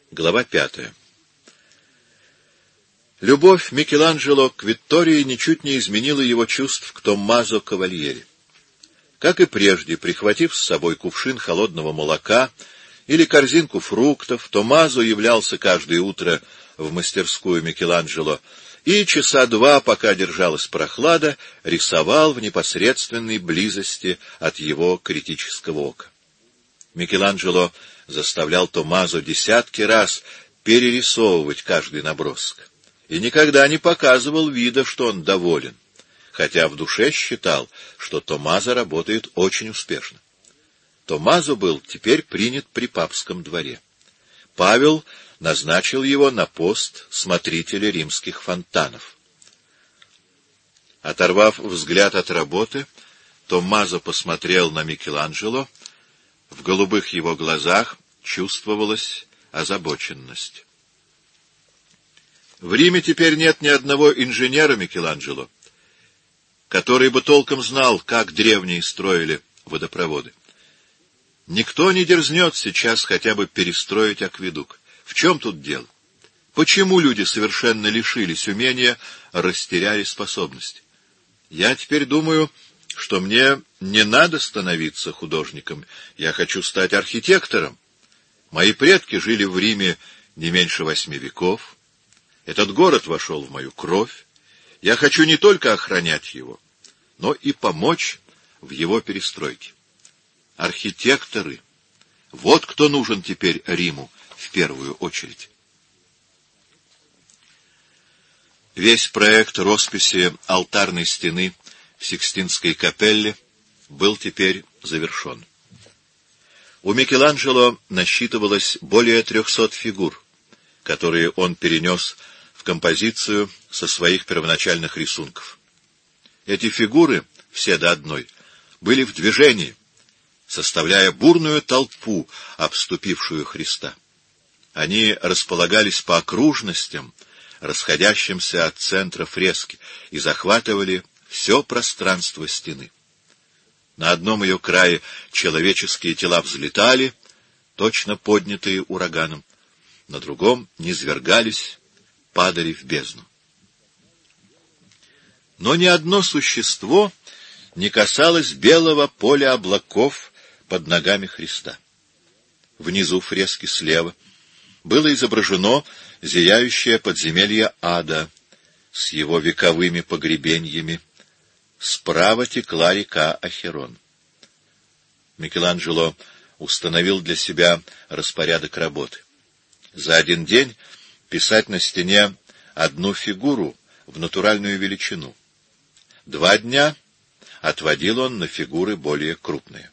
Глава 5. Любовь Микеланджело к Виттории ничуть не изменила его чувств к Томмазо Кавальери. Как и прежде, прихватив с собой кувшин холодного молока или корзинку фруктов, Томмазо являлся каждое утро в мастерскую Микеланджело и часа два, пока держалась прохлада, рисовал в непосредственной близости от его критического ока. Микеланджело заставлял Томмазо десятки раз перерисовывать каждый набросок и никогда не показывал вида, что он доволен, хотя в душе считал, что Томмазо работает очень успешно. Томмазо был теперь принят при папском дворе. Павел назначил его на пост смотрителя римских фонтанов. Оторвав взгляд от работы, Томмазо посмотрел на Микеланджело. В голубых его глазах чувствовалась озабоченность. В Риме теперь нет ни одного инженера, Микеланджело, который бы толком знал, как древние строили водопроводы. Никто не дерзнет сейчас хотя бы перестроить акведук. В чем тут дело? Почему люди совершенно лишились умения, растеряли способность? Я теперь думаю, что мне не надо становиться художником. Я хочу стать архитектором. Мои предки жили в Риме не меньше 8 веков. Этот город вошел в мою кровь. Я хочу не только охранять его, но и помочь в его перестройке. Архитекторы — вот кто нужен теперь Риму в первую очередь. Весь проект росписи алтарной стены в Сикстинской капелле был теперь завершен. У Микеланджело насчитывалось более 300 фигур, которые он перенес в композицию со своих первоначальных рисунков. Эти фигуры, все до одной, были в движении, составляя бурную толпу, обступившую Христа. Они располагались по окружностям, расходящимся от центра фрески, и захватывали все пространство стены. На одном ее крае человеческие тела взлетали, точно поднятые ураганом, на другом низвергались, падали в бездну. Но ни одно существо не касалось белого поля облаков под ногами Христа. Внизу фрески слева было изображено зияющее подземелье ада с его вековыми погребениями. Справа текла река Ахерон. Микеланджело установил для себя распорядок работы. За один день писать на стене одну фигуру в натуральную величину. 2 дня отводил он на фигуры более крупные.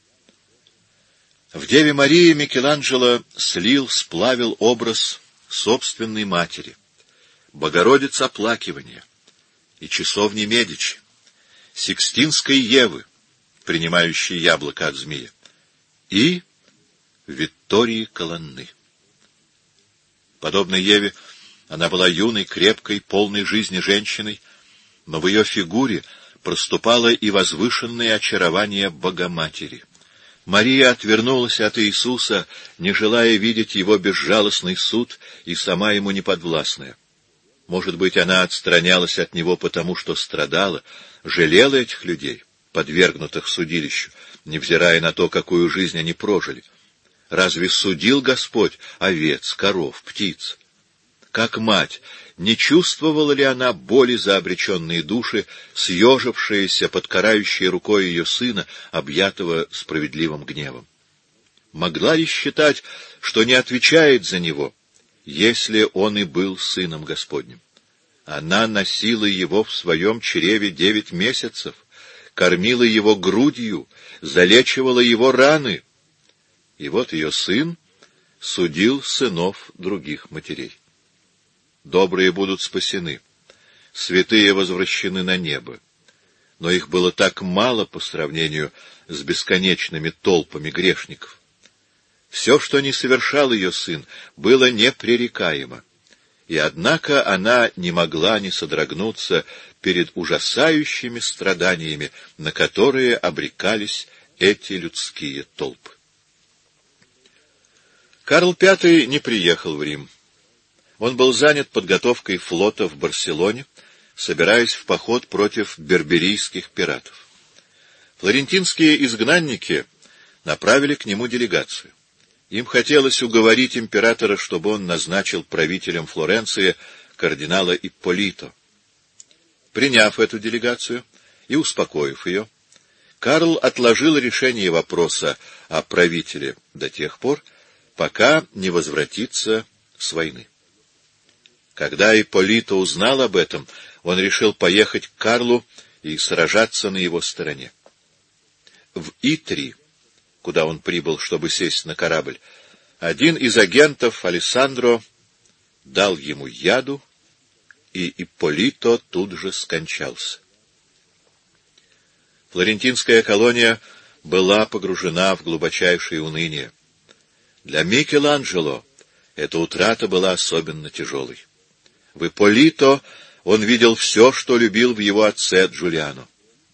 В Деве Марии Микеланджело сплавил образ собственной матери, Богородиц оплакивания и часовни Медичи, Сикстинской Евы, принимающей яблоко от змея, и Виттории Колонны. Подобно Еве, она была юной, крепкой, полной жизни женщиной, но в ее фигуре проступало и возвышенное очарование Богоматери. Мария отвернулась от Иисуса, не желая видеть его безжалостный суд и сама ему неподвластная. Может быть, она отстранялась от него потому, что страдала, жалела этих людей, подвергнутых судилищу, невзирая на то, какую жизнь они прожили. Разве судил Господь овец, коров, птиц? Как мать, не чувствовала ли она боли за обреченные души, съежившиеся под карающей рукой ее сына, объятого справедливым гневом? Могла ли считать, что не отвечает за него, если он и был сыном Господним? Она носила его в своем чреве 9 месяцев, кормила его грудью, залечивала его раны. И вот ее сын судил сынов других матерей. Добрые будут спасены, святые возвращены на небо. Но их было так мало по сравнению с бесконечными толпами грешников. Все, что не совершал ее сын, было непререкаемо. И однако она не могла не содрогнуться перед ужасающими страданиями, на которые обрекались эти людские толпы. Карл V не приехал в Рим. Он был занят подготовкой флота в Барселоне, собираясь в поход против берберийских пиратов. Флорентинские изгнанники направили к нему делегацию. Им хотелось уговорить императора, чтобы он назначил правителем Флоренции кардинала Ипполито. Приняв эту делегацию и успокоив ее, Карл отложил решение вопроса о правителе до тех пор, пока не возвратится с войны. Когда Ипполито узнал об этом, он решил поехать к Карлу и сражаться на его стороне. В Итри, куда он прибыл, чтобы сесть на корабль, один из агентов, Алессандро, дал ему яду, и Ипполито тут же скончался. Флорентинская колония была погружена в глубочайшее уныние. Для Микеланджело эта утрата была особенно тяжелой. В Ипполито он видел все, что любил в его отце Джулиано.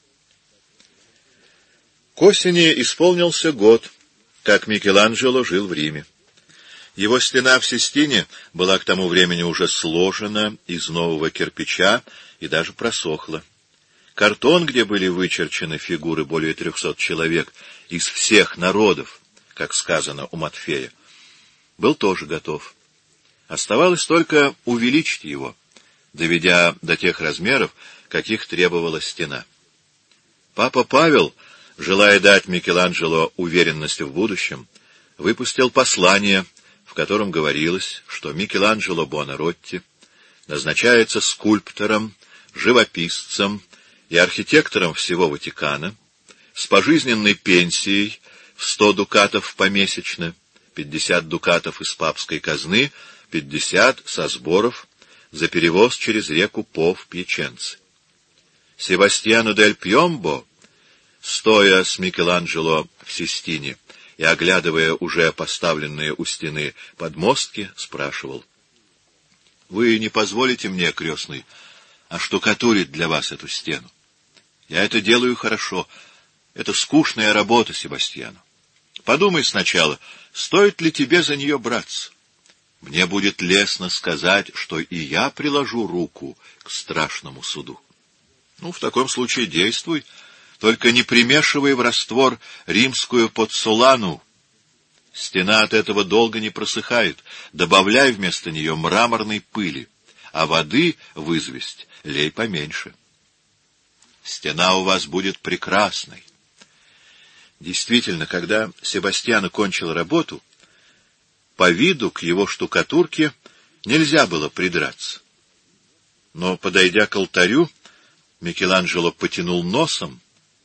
К осени исполнился год, как Микеланджело жил в Риме. Его стена в Систине была к тому времени уже сложена из нового кирпича и даже просохла. Картон, где были вычерчены фигуры более 300 человек из всех народов, как сказано у Матфея, был тоже готов. Оставалось только увеличить его, доведя до тех размеров, каких требовала стена. Папа Павел, желая дать Микеланджело уверенность в будущем, выпустил послание, в котором говорилось, что Микеланджело Буонаротти назначается скульптором, живописцем и архитектором всего Ватикана с пожизненной пенсией в 100 дукатов помесячно, 50 дукатов из папской казны, 50 со сборов за перевоз через реку По в Пьяченце. Себастьяно дель Пьомбо, стоя с Микеланджело в Систине и оглядывая уже поставленные у стены подмостки, спрашивал: «Вы не позволите мне, крестный, оштукатурить для вас эту стену? Я это делаю хорошо. Это скучная работа, Себастьяно. Подумай сначала, стоит ли тебе за нее браться? Мне будет лестно сказать, что и я приложу руку к страшному суду. Ну, в таком случае действуй, только не примешивай в раствор римскую подсолану. Стена от этого долго не просыхает. Добавляй вместо нее мраморной пыли, а воды в известь лей поменьше. Стена у вас будет прекрасной». Действительно, когда Себастьяно кончил работу, по виду к его штукатурке нельзя было придраться. Но, подойдя к алтарю, Микеланджело потянул носом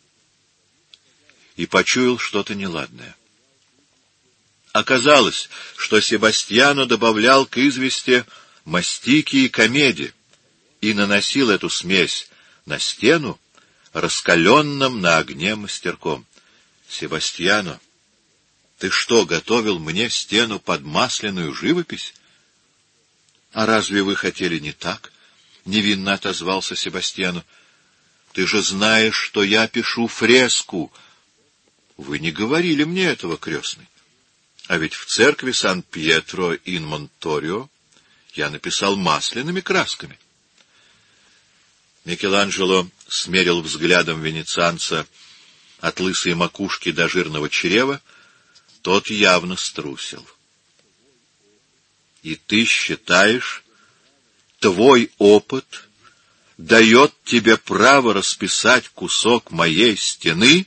и почуял что-то неладное. Оказалось, что Себастьяно добавлял к извести мастики и комеди и наносил эту смесь на стену раскаленным на огне мастерком. «Себастьяно, ты что, готовил мне стену под масляную живопись?» «А разве вы хотели не так?» — невинно отозвался Себастьяно. «Ты же знаешь, что я пишу фреску». «Вы не говорили мне этого, крестный. А ведь в церкви Сан-Пьетро-ин-Монторио я написал масляными красками». Микеланджело смерил взглядом венецианца от лысой макушки до жирного чрева. Тот явно струсил. «И ты считаешь, твой опыт дает тебе право расписать кусок моей стены?»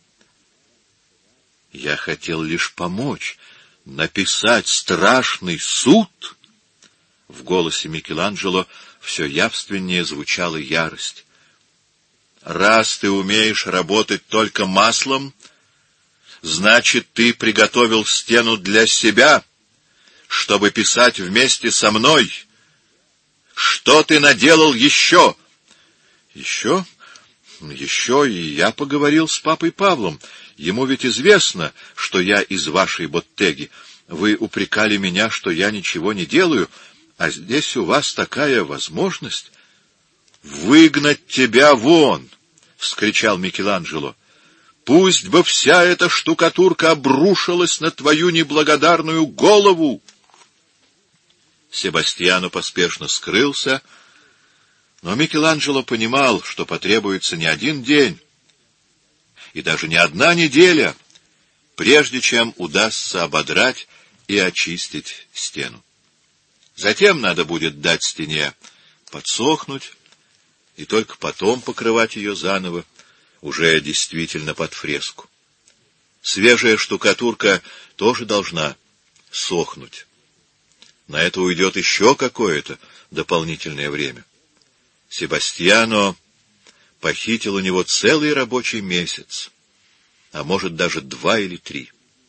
«Я хотел лишь помочь, написать страшный суд». В голосе Микеланджело все явственнее звучала ярость. «Раз ты умеешь работать только маслом, значит, ты приготовил стену для себя, чтобы писать вместе со мной. Что ты наделал еще?» «Еще? Еще и я поговорил с папой Павлом. Ему ведь известно, что я из вашей Боттеги. Вы упрекали меня, что я ничего не делаю, а здесь у вас такая возможность». «Выгнать тебя вон!» — вскричал Микеланджело. Пусть бы вся эта штукатурка обрушилась на твою неблагодарную голову!» Себастьяно поспешно скрылся, но Микеланджело понимал, что потребуется не один день и даже не одна неделя, прежде чем удастся ободрать и очистить стену. Затем надо будет дать стене подсохнуть, и только потом покрывать ее заново, уже действительно под фреску. Свежая штукатурка тоже должна сохнуть. На это уйдет еще какое-то дополнительное время. Себастьяно похитил у него целый рабочий месяц, а может даже 2 или 3.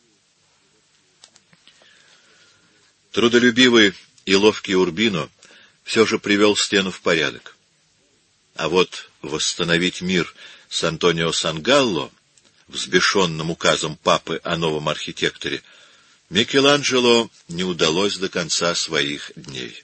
Трудолюбивый и ловкий Урбино все же привел стену в порядок. А вот восстановить мир с Антонио Сангалло, взбешенным указом папы о новом архитекторе, Микеланджело не удалось до конца своих дней.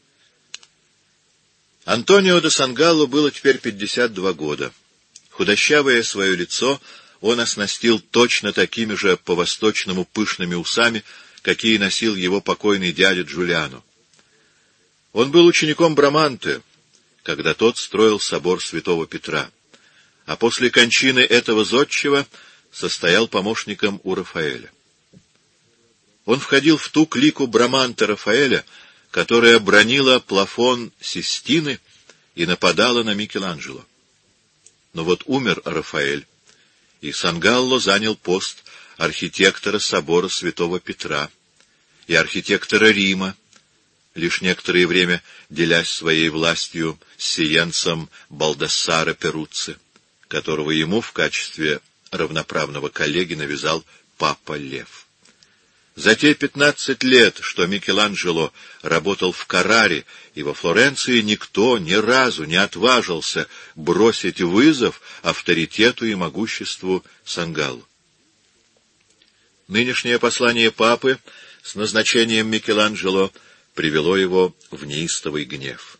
Антонио де Сангалло было теперь 52 года. Худощавое свое лицо он оснастил точно такими же по-восточному пышными усами, какие носил его покойный дядя Джулиано. Он был учеником Браманте, когда тот строил собор святого Петра, а после кончины этого зодчего состоял помощником у Рафаэля. Он входил в ту клику Браманте Рафаэля, которая бранила плафон Систины и нападала на Микеланджело. Но вот умер Рафаэль, и Сангалло занял пост архитектора собора святого Петра и архитектора Рима, лишь некоторое время делясь своей властью с сиенцем Балдассаре Перуцци, которого ему в качестве равноправного коллеги навязал папа Лев. За те 15 лет, что Микеланджело работал в Карраре и во Флоренции, никто ни разу не отважился бросить вызов авторитету и могуществу Сангалло. Нынешнее послание папы с назначением Микеланджело привело его в неистовый гнев.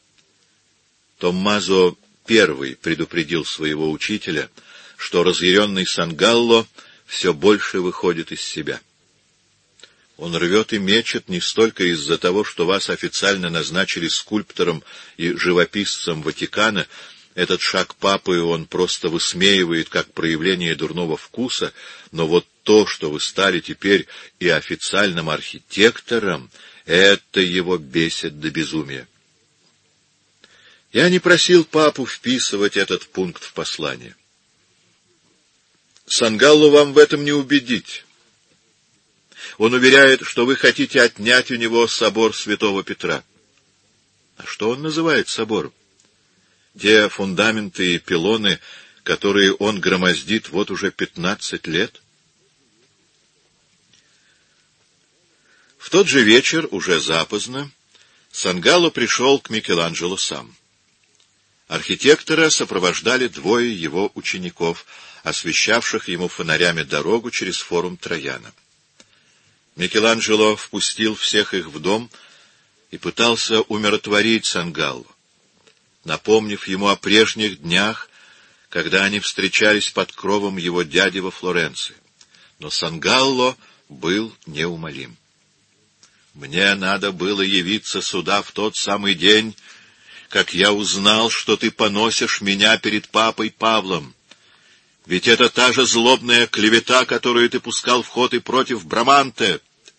Томмазо I предупредил своего учителя, что разъяренный Сангалло все больше выходит из себя. Он рвет и мечет не столько из-за того, что вас официально назначили скульптором и живописцем Ватикана. Этот шаг папы он просто высмеивает как проявление дурного вкуса, но вот то, что вы стали теперь и официальным архитектором, это его бесит до безумия. Я не просил папу вписывать этот пункт в послание. Сангалло вам в этом не убедить. Он уверяет, что вы хотите отнять у него собор святого Петра. А что он называет собором? Те фундаменты и пилоны, которые он громоздит вот уже 15 лет? В тот же вечер, уже запоздно, Сангалло пришел к Микеланджело сам. Архитектора сопровождали 2 его учеников, освещавших ему фонарями дорогу через форум Трояна. Микеланджело впустил всех их в дом и пытался умиротворить Сангалло, напомнив ему о прежних днях, когда они встречались под кровом его дяди во Флоренции. Но Сангалло был неумолим. «Мне надо было явиться сюда в тот самый день, как я узнал, что ты поносишь меня перед папой Павлом. Ведь это та же злобная клевета, которую ты пускал в ход и против Браманте.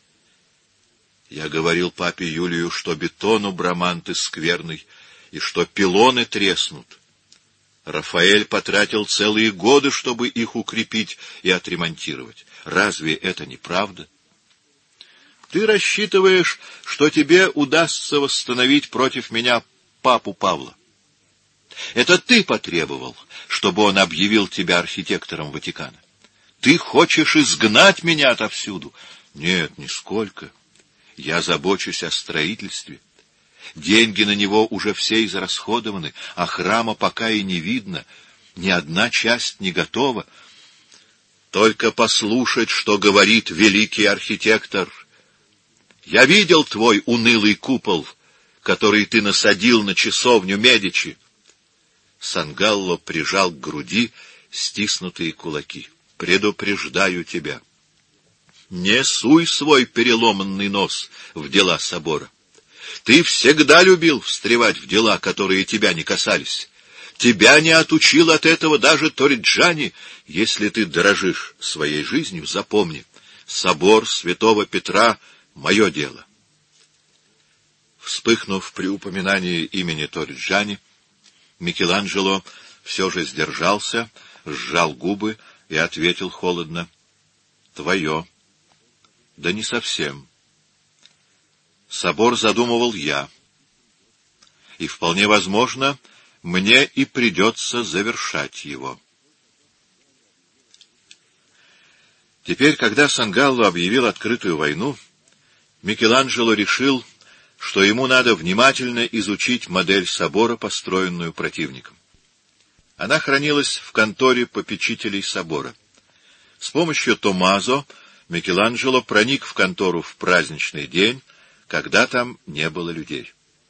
Я говорил папе Юлию, что бетон у Браманте скверный, и что пилоны треснут. Рафаэль потратил целые годы, чтобы их укрепить и отремонтировать. Разве это не правда? Ты рассчитываешь, что тебе удастся восстановить против меня папу Павла. Это ты потребовал, чтобы он объявил тебя архитектором Ватикана. Ты хочешь изгнать меня отовсюду? Нет, нисколько. Я забочусь о строительстве. Деньги на него уже все израсходованы, а храма пока и не видно. Ни одна часть не готова. Только послушать, что говорит великий архитектор. Я видел твой унылый купол, который ты насадил на часовню Медичи. Сангалло прижал к груди стиснутые кулаки. Предупреждаю тебя. Не суй свой переломанный нос в дела собора. Ты всегда любил встревать в дела, которые тебя не касались. Тебя не отучил от этого даже Ториджани. Если ты дорожишь своей жизнью, запомни, собор святого Петра — мое дело. Вспыхнув при упоминании имени Ториджани, Микеланджело все же сдержался, сжал губы и ответил холодно: «Твое». «Да не совсем. Собор задумывал я, и вполне возможно, мне и придется завершать его». Теперь, когда Сангалло объявил открытую войну, Микеланджело решил, что ему надо внимательно изучить модель собора, построенную противником. Она хранилась в конторе попечителей собора. С помощью Томмазо Микеланджело проник в контору в праздничный день, когда там не было людей.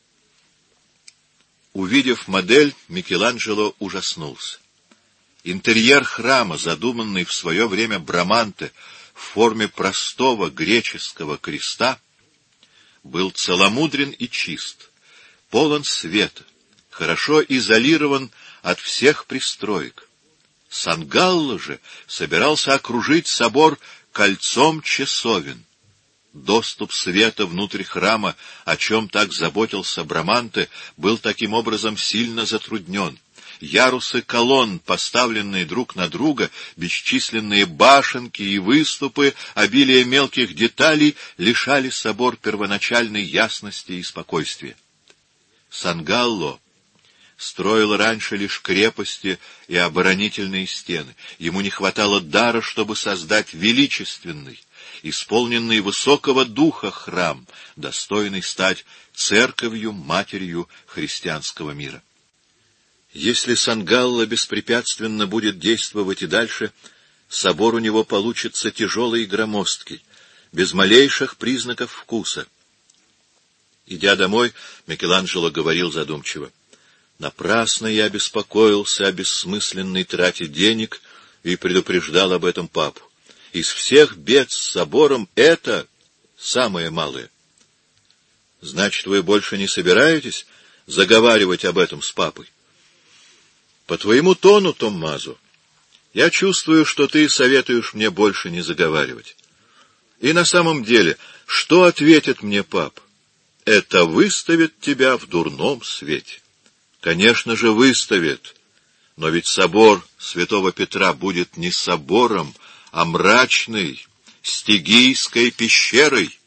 Увидев модель, Микеланджело ужаснулся. Интерьер храма, задуманный в свое время Браманте в форме простого греческого креста, был целомудрен и чист, полон света, хорошо изолирован от всех пристроек. Сангалло же собирался окружить собор кольцом часовен. Доступ света внутрь храма, о чем так заботился Браманте, был таким образом сильно затруднен. Ярусы колонн, поставленные друг на друга, бесчисленные башенки и выступы, обилие мелких деталей лишали собор первоначальной ясности и спокойствия. Сангалло строил раньше лишь крепости и оборонительные стены. Ему не хватало дара, чтобы создать величественный, исполненный высокого духа храм, достойный стать церковью, матерью христианского мира. Если Сангалло беспрепятственно будет действовать и дальше, собор у него получится тяжелый и громоздкий, без малейших признаков вкуса. Идя домой, Микеланджело говорил задумчиво: «Напрасно я беспокоился о бессмысленной трате денег и предупреждал об этом папу. Из всех бед с собором это самое малое». «Значит, вы больше не собираетесь заговаривать об этом с папой?» «По твоему тону, Томмазо, я чувствую, что ты советуешь мне больше не заговаривать. И на самом деле, что ответит мне папа? Это выставит тебя в дурном свете». «Конечно же, выставит. Но ведь собор святого Петра будет не собором, а мрачной Стигийской пещерой».